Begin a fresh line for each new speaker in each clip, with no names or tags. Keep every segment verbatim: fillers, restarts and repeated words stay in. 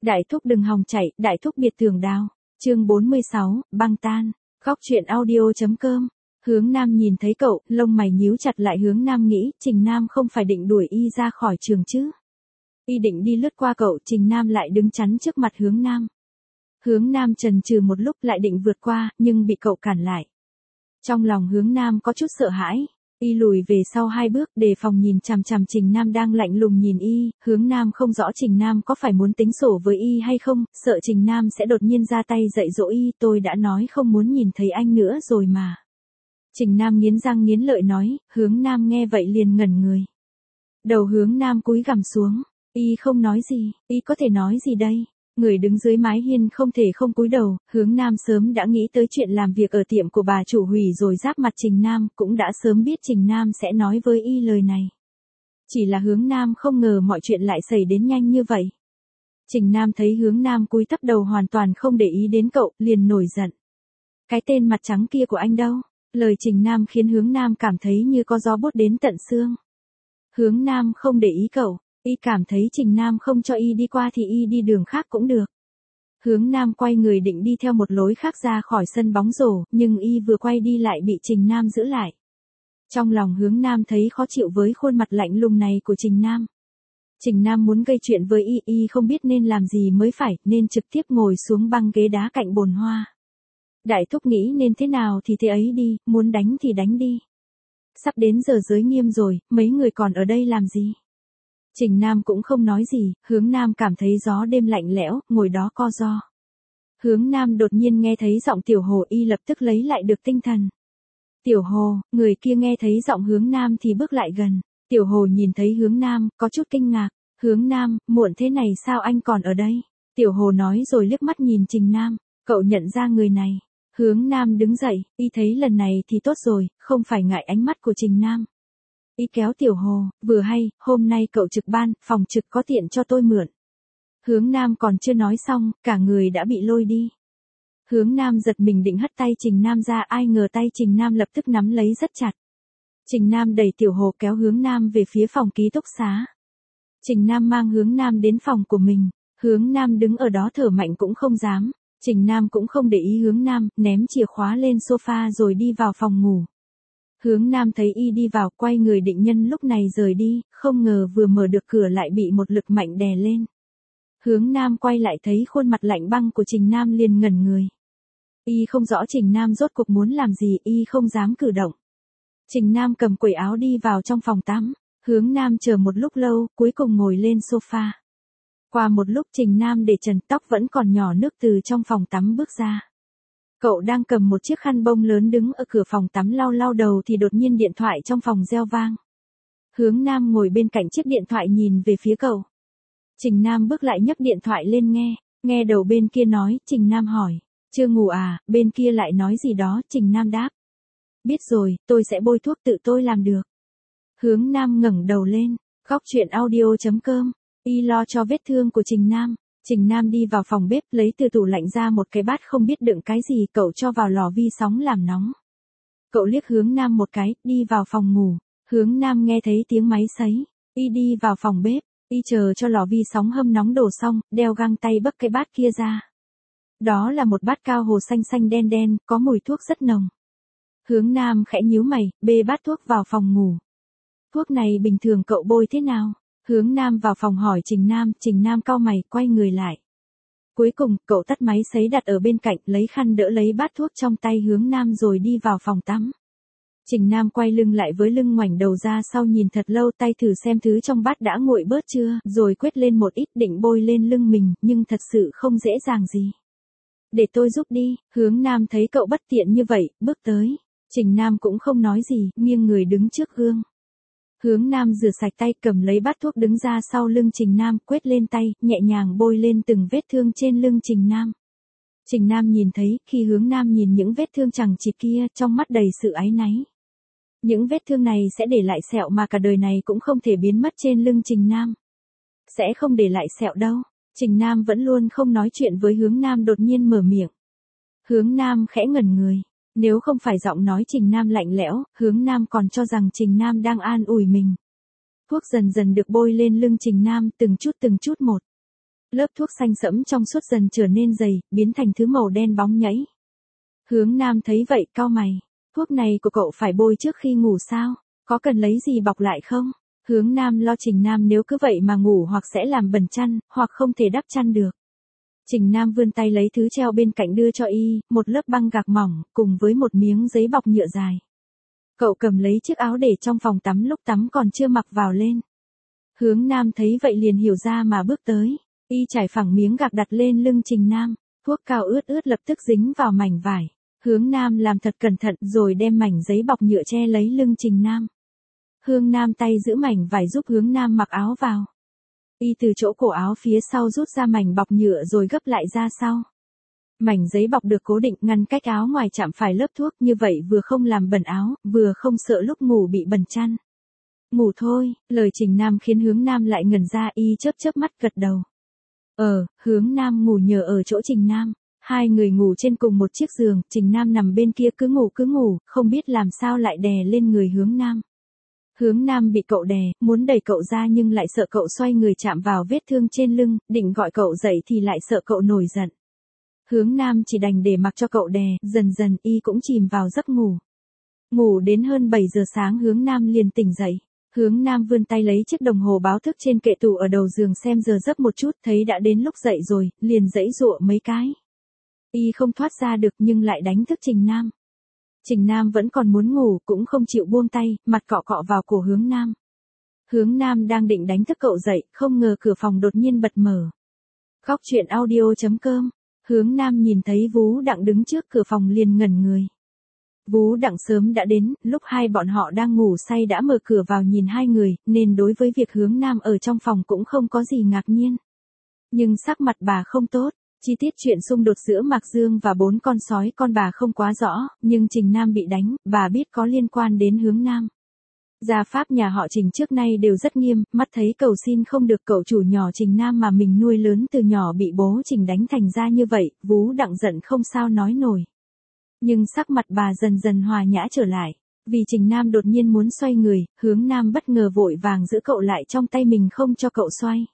Đại thúc đừng hòng chạy, đại thúc biệt tường đao. Chương bốn mươi sáu, băng tan. Khóc chuyện audio.com. Hướng Nam nhìn thấy cậu, lông mày nhíu chặt lại. Hướng Nam nghĩ, Trình Nam không phải định đuổi y ra khỏi trường chứ. Y định đi lướt qua cậu, Trình Nam lại đứng chắn trước mặt Hướng Nam. Hướng Nam chần chừ một lúc lại định vượt qua, nhưng bị cậu cản lại. Trong lòng Hướng Nam có chút sợ hãi. Y lùi về sau hai bước, đề phòng nhìn chằm chằm Trình Nam đang lạnh lùng nhìn y. Hướng Nam không rõ Trình Nam có phải muốn tính sổ với y hay không, sợ Trình Nam sẽ đột nhiên ra tay dạy dỗ y. Tôi đã nói không muốn nhìn thấy anh nữa rồi mà. Trình Nam nghiến răng nghiến lợi nói. Hướng Nam nghe vậy liền ngẩn người. Đầu Hướng Nam cúi gằm xuống. Y không nói gì, y có thể nói gì đây? Người đứng dưới mái hiên không thể không cúi đầu. Hướng Nam sớm đã nghĩ tới chuyện làm việc ở tiệm của bà chủ hủy rồi giáp mặt Trình Nam, cũng đã sớm biết Trình Nam sẽ nói với y lời này. Chỉ là Hướng Nam không ngờ mọi chuyện lại xảy đến nhanh như vậy. Trình Nam thấy Hướng Nam cúi thấp đầu hoàn toàn không để ý đến cậu, liền nổi giận. Cái tên mặt trắng kia của anh đâu? Lời Trình Nam khiến Hướng Nam cảm thấy như có gió bút đến tận xương. Hướng Nam không để ý cậu. Y cảm thấy Trình Nam không cho y đi qua thì y đi đường khác cũng được. Hướng Nam quay người định đi theo một lối khác ra khỏi sân bóng rổ, nhưng y vừa quay đi lại bị Trình Nam giữ lại. Trong lòng Hướng Nam thấy khó chịu với khuôn mặt lạnh lùng này của Trình Nam. Trình Nam muốn gây chuyện với y, y không biết nên làm gì mới phải, nên trực tiếp ngồi xuống băng ghế đá cạnh bồn hoa. Đại thúc nghĩ nên thế nào thì thế ấy đi, muốn đánh thì đánh đi. Sắp đến giờ giới nghiêm rồi, mấy người còn ở đây làm gì? Trình Nam cũng không nói gì, Hướng Nam cảm thấy gió đêm lạnh lẽo, ngồi đó co ro. Hướng Nam đột nhiên nghe thấy giọng Tiểu Hồ, y lập tức lấy lại được tinh thần. Tiểu Hồ, người kia nghe thấy giọng Hướng Nam thì bước lại gần. Tiểu Hồ nhìn thấy Hướng Nam, có chút kinh ngạc. Hướng Nam, muộn thế này sao anh còn ở đây? Tiểu Hồ nói rồi liếc mắt nhìn Trình Nam, cậu nhận ra người này. Hướng Nam đứng dậy, y thấy lần này thì tốt rồi, không phải ngại ánh mắt của Trình Nam. Y kéo Tiểu Hồ, vừa hay, hôm nay cậu trực ban, phòng trực có tiện cho tôi mượn. Hướng Nam còn chưa nói xong, cả người đã bị lôi đi. Hướng Nam giật mình định hất tay Trình Nam ra, ai ngờ tay Trình Nam lập tức nắm lấy rất chặt. Trình Nam đẩy Tiểu Hồ kéo Hướng Nam về phía phòng ký túc xá. Trình Nam mang Hướng Nam đến phòng của mình. Hướng Nam đứng ở đó thở mạnh cũng không dám. Trình Nam cũng không để ý Hướng Nam, ném chìa khóa lên sofa rồi đi vào phòng ngủ. Hướng Nam thấy y đi vào, quay người định nhân lúc này rời đi, không ngờ vừa mở được cửa lại bị một lực mạnh đè lên. Hướng Nam quay lại thấy khuôn mặt lạnh băng của Trình Nam liền ngẩn người. Y không rõ Trình Nam rốt cuộc muốn làm gì, y không dám cử động. Trình Nam cầm quần áo đi vào trong phòng tắm. Hướng Nam chờ một lúc lâu, cuối cùng ngồi lên sofa. Qua một lúc Trình Nam để trần, tóc vẫn còn nhỏ nước từ trong phòng tắm bước ra. Cậu đang cầm một chiếc khăn bông lớn đứng ở cửa phòng tắm lau lau đầu thì đột nhiên điện thoại trong phòng reo vang. Hướng Nam ngồi bên cạnh chiếc điện thoại nhìn về phía cậu. Trình Nam bước lại nhấc điện thoại lên nghe, nghe đầu bên kia nói, Trình Nam hỏi, chưa ngủ à, bên kia lại nói gì đó, Trình Nam đáp. Biết rồi, tôi sẽ bôi thuốc tự tôi làm được. Hướng Nam ngẩng đầu lên, khóc chuyện audio.com, y lo cho vết thương của Trình Nam. Trình Nam đi vào phòng bếp, lấy từ tủ lạnh ra một cái bát không biết đựng cái gì, cậu cho vào lò vi sóng làm nóng. Cậu liếc Hướng Nam một cái, đi vào phòng ngủ. Hướng Nam nghe thấy tiếng máy sấy, y đi vào phòng bếp, y chờ cho lò vi sóng hâm nóng đổ xong, đeo găng tay bấc cái bát kia ra. Đó là một bát cao hồ xanh xanh đen đen, có mùi thuốc rất nồng. Hướng Nam khẽ nhíu mày, bê bát thuốc vào phòng ngủ. Thuốc này bình thường cậu bôi thế nào? Hướng Nam vào phòng hỏi Trình Nam, Trình Nam cau mày, quay người lại. Cuối cùng, cậu tắt máy sấy đặt ở bên cạnh, lấy khăn đỡ lấy bát thuốc trong tay Hướng Nam rồi đi vào phòng tắm. Trình Nam quay lưng lại với lưng ngoảnh đầu ra sau nhìn thật lâu, tay thử xem thứ trong bát đã nguội bớt chưa, rồi quét lên một ít định bôi lên lưng mình, nhưng thật sự không dễ dàng gì. Để tôi giúp đi. Hướng Nam thấy cậu bất tiện như vậy, bước tới. Trình Nam cũng không nói gì, nghiêng người đứng trước gương. Hướng Nam rửa sạch tay, cầm lấy bát thuốc đứng ra sau lưng Trình Nam, quét lên tay, nhẹ nhàng bôi lên từng vết thương trên lưng Trình Nam. Trình Nam nhìn thấy, khi Hướng Nam nhìn những vết thương chằng chịt kia, trong mắt đầy sự áy náy. Những vết thương này sẽ để lại sẹo mà cả đời này cũng không thể biến mất trên lưng Trình Nam. Sẽ không để lại sẹo đâu. Trình Nam vẫn luôn không nói chuyện với Hướng Nam đột nhiên mở miệng. Hướng Nam khẽ ngẩn người. Nếu không phải giọng nói Trình Nam lạnh lẽo, Hướng Nam còn cho rằng Trình Nam đang an ủi mình. Thuốc dần dần được bôi lên lưng Trình Nam từng chút từng chút một. Lớp thuốc xanh sẫm trong suốt dần trở nên dày, biến thành thứ màu đen bóng nhảy. Hướng Nam thấy vậy cau mày. Thuốc này của cậu phải bôi trước khi ngủ sao? Có cần lấy gì bọc lại không? Hướng Nam lo Trình Nam nếu cứ vậy mà ngủ hoặc sẽ làm bẩn chăn, hoặc không thể đắp chăn được. Trình Nam vươn tay lấy thứ treo bên cạnh đưa cho y, một lớp băng gạc mỏng, cùng với một miếng giấy bọc nhựa dài. Cậu cầm lấy chiếc áo để trong phòng tắm lúc tắm còn chưa mặc vào lên. Hướng Nam thấy vậy liền hiểu ra mà bước tới. Y trải phẳng miếng gạc đặt lên lưng Trình Nam. Thuốc cao ướt ướt lập tức dính vào mảnh vải. Hướng Nam làm thật cẩn thận rồi đem mảnh giấy bọc nhựa che lấy lưng Trình Nam. Hướng Nam tay giữ mảnh vải giúp Hướng Nam mặc áo vào. Y từ chỗ cổ áo phía sau rút ra mảnh bọc nhựa rồi gấp lại ra sau. Mảnh giấy bọc được cố định ngăn cách áo ngoài chạm phải lớp thuốc, như vậy vừa không làm bẩn áo, vừa không sợ lúc ngủ bị bẩn chăn. Ngủ thôi, lời Trình Nam khiến Hướng Nam lại ngẩn ra, y chớp chớp mắt gật đầu. Ờ, Hướng Nam ngủ nhờ ở chỗ Trình Nam. Hai người ngủ trên cùng một chiếc giường, Trình Nam nằm bên kia cứ ngủ cứ ngủ, không biết làm sao lại đè lên người Hướng Nam. Hướng Nam bị cậu đè, muốn đẩy cậu ra nhưng lại sợ cậu xoay người chạm vào vết thương trên lưng, định gọi cậu dậy thì lại sợ cậu nổi giận. Hướng Nam chỉ đành để mặc cho cậu đè, dần dần y cũng chìm vào giấc ngủ. Ngủ đến hơn bảy giờ sáng Hướng Nam liền tỉnh dậy. Hướng Nam vươn tay lấy chiếc đồng hồ báo thức trên kệ tủ ở đầu giường xem giờ giấc một chút, thấy đã đến lúc dậy rồi, liền giãy giụa mấy cái. Y không thoát ra được nhưng lại đánh thức Trình Nam. Trình Nam vẫn còn muốn ngủ, cũng không chịu buông tay, mặt cọ cọ vào cổ Hướng Nam. Hướng Nam đang định đánh thức cậu dậy, không ngờ cửa phòng đột nhiên bật mở. Khóc chuyện audio chấm com. Hướng Nam nhìn thấy Vú Đặng đứng trước cửa phòng liền ngẩn người. Vú Đặng sớm đã đến, lúc hai bọn họ đang ngủ say đã mở cửa vào nhìn hai người, nên đối với việc Hướng Nam ở trong phòng cũng không có gì ngạc nhiên. Nhưng sắc mặt bà không tốt. Chi tiết chuyện xung đột giữa Mạc Dương và bốn con sói con bà không quá rõ, nhưng Trình Nam bị đánh, bà biết có liên quan đến Hướng Nam. Gia pháp nhà họ Trình trước nay đều rất nghiêm, mắt thấy cầu xin không được cậu chủ nhỏ Trình Nam mà mình nuôi lớn từ nhỏ bị bố Trình đánh thành ra như vậy, Vú Đặng giận không sao nói nổi. Nhưng sắc mặt bà dần dần hòa nhã trở lại, vì Trình Nam đột nhiên muốn xoay người, Hướng Nam bất ngờ vội vàng giữ cậu lại trong tay mình không cho cậu xoay.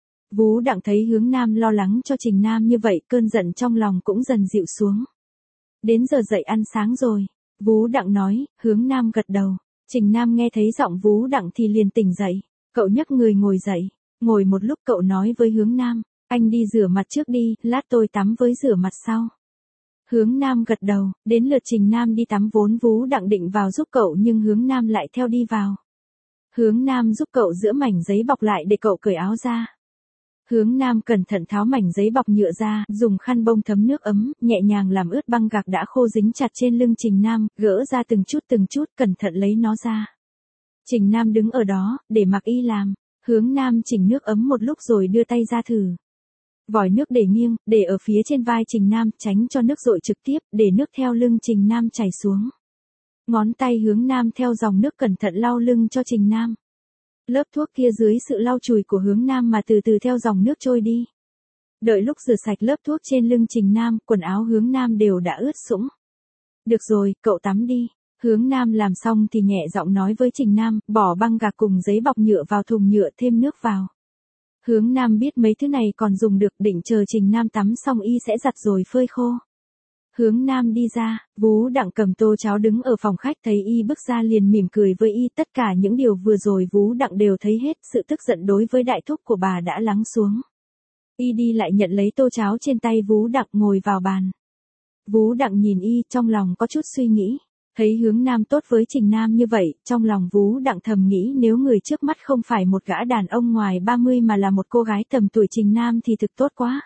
Vú Đặng thấy Hướng Nam lo lắng cho Trình Nam như vậy, cơn giận trong lòng cũng dần dịu xuống. Đến giờ dậy ăn sáng rồi, Vú Đặng nói. Hướng Nam gật đầu. Trình Nam nghe thấy giọng Vú Đặng thì liền tỉnh dậy. Cậu nhấc người ngồi dậy, ngồi một lúc cậu nói với Hướng Nam, anh đi rửa mặt trước đi, lát tôi tắm với rửa mặt sau. Hướng Nam gật đầu, đến lượt Trình Nam đi tắm vốn Vú Đặng định vào giúp cậu nhưng Hướng Nam lại theo đi vào. Hướng Nam giúp cậu giữa mảnh giấy bọc lại để cậu cởi áo ra. Hướng Nam cẩn thận tháo mảnh giấy bọc nhựa ra, dùng khăn bông thấm nước ấm, nhẹ nhàng làm ướt băng gạc đã khô dính chặt trên lưng Trình Nam, gỡ ra từng chút từng chút, cẩn thận lấy nó ra. Trình Nam đứng ở đó, để mặc y làm. Hướng Nam chỉnh nước ấm một lúc rồi đưa tay ra thử. Vòi nước để nghiêng, để ở phía trên vai Trình Nam, tránh cho nước dội trực tiếp, để nước theo lưng Trình Nam chảy xuống. Ngón tay Hướng Nam theo dòng nước cẩn thận lau lưng cho Trình Nam. Lớp thuốc kia dưới sự lau chùi của Hướng Nam mà từ từ theo dòng nước trôi đi. Đợi lúc rửa sạch lớp thuốc trên lưng Trình Nam, quần áo Hướng Nam đều đã ướt sũng. Được rồi, cậu tắm đi. Hướng Nam làm xong thì nhẹ giọng nói với Trình Nam, bỏ băng gạc cùng giấy bọc nhựa vào thùng nhựa, thêm nước vào. Hướng Nam biết mấy thứ này còn dùng được, định chờ Trình Nam tắm xong y sẽ giặt rồi phơi khô. Hướng Nam đi ra, Vú Đặng cầm tô cháo đứng ở phòng khách thấy y bước ra liền mỉm cười với y, tất cả những điều vừa rồi Vú Đặng đều thấy hết, sự tức giận đối với đại thúc của bà đã lắng xuống. Y đi lại nhận lấy tô cháo trên tay Vú Đặng ngồi vào bàn. Vú Đặng nhìn y, trong lòng có chút suy nghĩ, thấy Hướng Nam tốt với Trình Nam như vậy, trong lòng Vú Đặng thầm nghĩ nếu người trước mắt không phải một gã đàn ông ngoài ba mươi mà là một cô gái tầm tuổi Trình Nam thì thực tốt quá.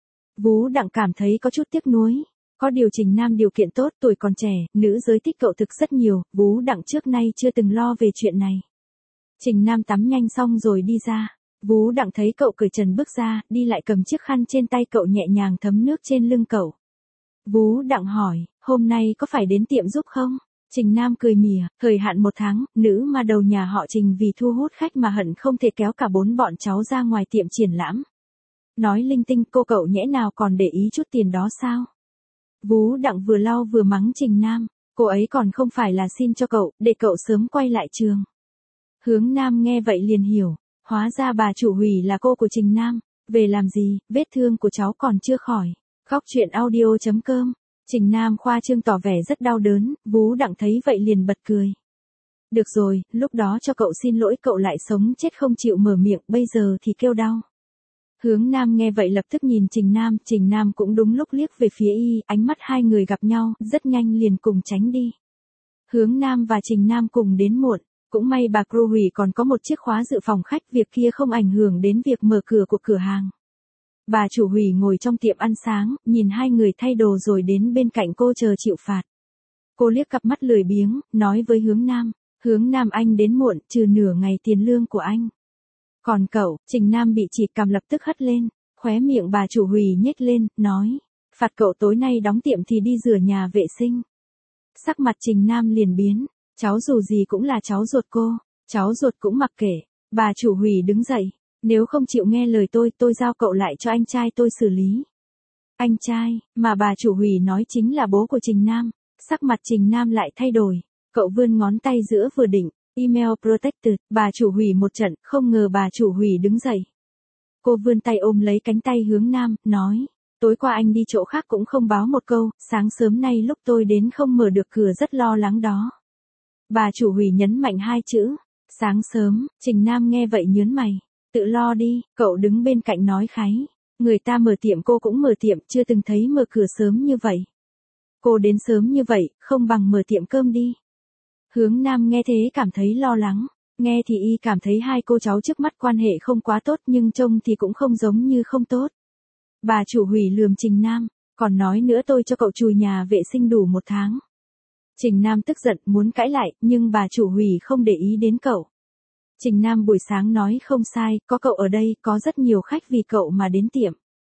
Vú Đặng cảm thấy có chút tiếc nuối. Có điều Trình Nam điều kiện tốt, tuổi còn trẻ, nữ giới thích cậu thực rất nhiều, Vú Đặng trước nay chưa từng lo về chuyện này. Trình Nam tắm nhanh xong rồi đi ra. Vú Đặng thấy cậu cởi trần bước ra, đi lại cầm chiếc khăn trên tay cậu nhẹ nhàng thấm nước trên lưng cậu. Vú Đặng hỏi, hôm nay có phải đến tiệm giúp không? Trình Nam cười mỉa, thời hạn một tháng, nữ mà đầu nhà họ Trình vì thu hút khách mà hận không thể kéo cả bốn bọn cháu ra ngoài tiệm triển lãm. Nói linh tinh, cô cậu nhẽ nào còn để ý chút tiền đó sao? Vú Đặng vừa lau vừa mắng Trình Nam, cô ấy còn không phải là xin cho cậu, để cậu sớm quay lại trường. Hướng Nam nghe vậy liền hiểu, hóa ra bà chủ Hủy là cô của Trình Nam. Về làm gì, vết thương của cháu còn chưa khỏi. Khóc chuyện audio.com. Trình Nam khoa trương tỏ vẻ rất đau đớn, Vú Đặng thấy vậy liền bật cười. Được rồi, lúc đó cho cậu xin lỗi cậu lại sống chết không chịu mở miệng, bây giờ thì kêu đau. Hướng Nam nghe vậy lập tức nhìn Trình Nam, Trình Nam cũng đúng lúc liếc về phía y, ánh mắt hai người gặp nhau, rất nhanh liền cùng tránh đi. Hướng Nam và Trình Nam cùng đến muộn, cũng may bà Cru Hủy còn có một chiếc khóa dự phòng khách, việc kia không ảnh hưởng đến việc mở cửa của cửa hàng. Bà chủ Hủy ngồi trong tiệm ăn sáng, nhìn hai người thay đồ rồi đến bên cạnh cô chờ chịu phạt. Cô liếc cặp mắt lười biếng, nói với Hướng Nam, Hướng Nam anh đến muộn, trừ nửa ngày tiền lương của anh. Còn cậu, Trình Nam bị chỉ cằm lập tức hất lên, khóe miệng bà chủ Hủy nhếch lên, nói, phạt cậu tối nay đóng tiệm thì đi rửa nhà vệ sinh. Sắc mặt Trình Nam liền biến, cháu dù gì cũng là cháu ruột cô, cháu ruột cũng mặc kệ. Bà chủ Hủy đứng dậy, nếu không chịu nghe lời tôi, tôi giao cậu lại cho anh trai tôi xử lý. Anh trai, mà bà chủ Hủy nói chính là bố của Trình Nam. Sắc mặt Trình Nam lại thay đổi, cậu vươn ngón tay giữa vừa định, email protected, bà chủ Hủy một trận, không ngờ bà chủ Hủy đứng dậy. Cô vươn tay ôm lấy cánh tay Hướng Nam, nói, tối qua anh đi chỗ khác cũng không báo một câu, sáng sớm nay lúc tôi đến không mở được cửa rất lo lắng đó. Bà chủ Hủy nhấn mạnh hai chữ, sáng sớm. Trình Nam nghe vậy nhớn mày, tự lo đi, cậu đứng bên cạnh nói kháy, người ta mở tiệm cô cũng mở tiệm, chưa từng thấy mở cửa sớm như vậy. Cô đến sớm như vậy, không bằng mở tiệm cơm đi. Hướng Nam nghe thế cảm thấy lo lắng, nghe thì y cảm thấy hai cô cháu trước mắt quan hệ không quá tốt nhưng trông thì cũng không giống như không tốt. Bà chủ Hủy lườm Trình Nam, còn nói nữa tôi cho cậu chùi nhà vệ sinh đủ một tháng. Trình Nam tức giận muốn cãi lại, nhưng bà chủ Hủy không để ý đến cậu. Trình Nam buổi sáng nói không sai, có cậu ở đây, có rất nhiều khách vì cậu mà đến tiệm.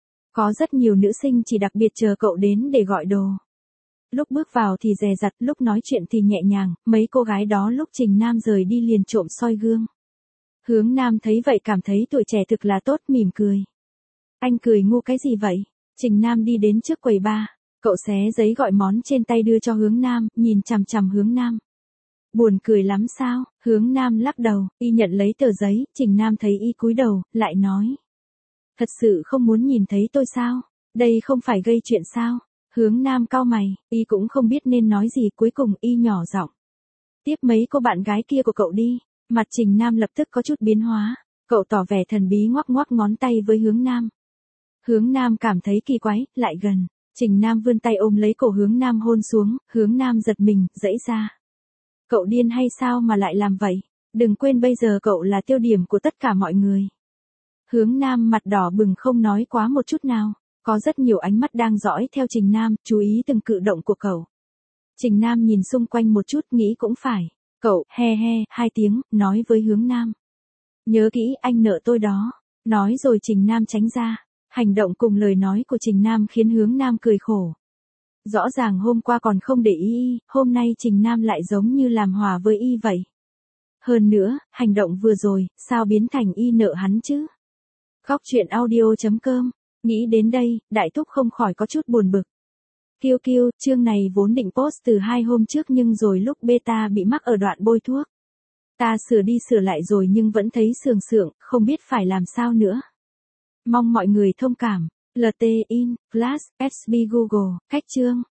Có rất nhiều nữ sinh chỉ đặc biệt chờ cậu đến để gọi đồ. Lúc bước vào thì dè dặt, lúc nói chuyện thì nhẹ nhàng, mấy cô gái đó lúc Trình Nam rời đi liền trộm soi gương. Hướng Nam thấy vậy cảm thấy tuổi trẻ thực là tốt, mỉm cười. Anh cười ngu cái gì vậy? Trình Nam đi đến trước quầy bar, cậu xé giấy gọi món trên tay đưa cho Hướng Nam, nhìn chằm chằm Hướng Nam. Buồn cười lắm sao? Hướng Nam lắc đầu, y nhận lấy tờ giấy, Trình Nam thấy y cúi đầu, lại nói. Thật sự không muốn nhìn thấy tôi sao? Đây không phải gây chuyện sao? Hướng Nam cau mày, y cũng không biết nên nói gì, cuối cùng y nhỏ giọng. Tiếp mấy cô bạn gái kia của cậu đi. Mặt Trình Nam lập tức có chút biến hóa, cậu tỏ vẻ thần bí ngoắc ngoắc ngón tay với Hướng Nam. Hướng Nam cảm thấy kỳ quái, lại gần. Trình Nam vươn tay ôm lấy cổ Hướng Nam hôn xuống, Hướng Nam giật mình, giãy ra. Cậu điên hay sao mà lại làm vậy? Đừng quên bây giờ cậu là tiêu điểm của tất cả mọi người. Hướng Nam mặt đỏ bừng không nói quá một chút nào. Có rất nhiều ánh mắt đang dõi theo Trình Nam, chú ý từng cử động của cậu. Trình Nam nhìn xung quanh một chút, nghĩ cũng phải. Cậu, he he, hai tiếng, nói với Hướng Nam. Nhớ kỹ, anh nợ tôi đó. Nói rồi Trình Nam tránh ra. Hành động cùng lời nói của Trình Nam khiến Hướng Nam cười khổ. Rõ ràng hôm qua còn không để ý y, hôm nay Trình Nam lại giống như làm hòa với y vậy. Hơn nữa, hành động vừa rồi, sao biến thành y nợ hắn chứ? Khóc chuyện audio.com. Nghĩ đến đây, Đại Thúc không khỏi có chút buồn bực. Kiêu kiêu, chương này vốn định post từ hai hôm trước nhưng rồi lúc beta bị mắc ở đoạn bôi thuốc. Ta sửa đi sửa lại rồi nhưng vẫn thấy sườn sượng, không biết phải làm sao nữa. Mong mọi người thông cảm. lờ tê in, Flash, ét bê Google, cách chương.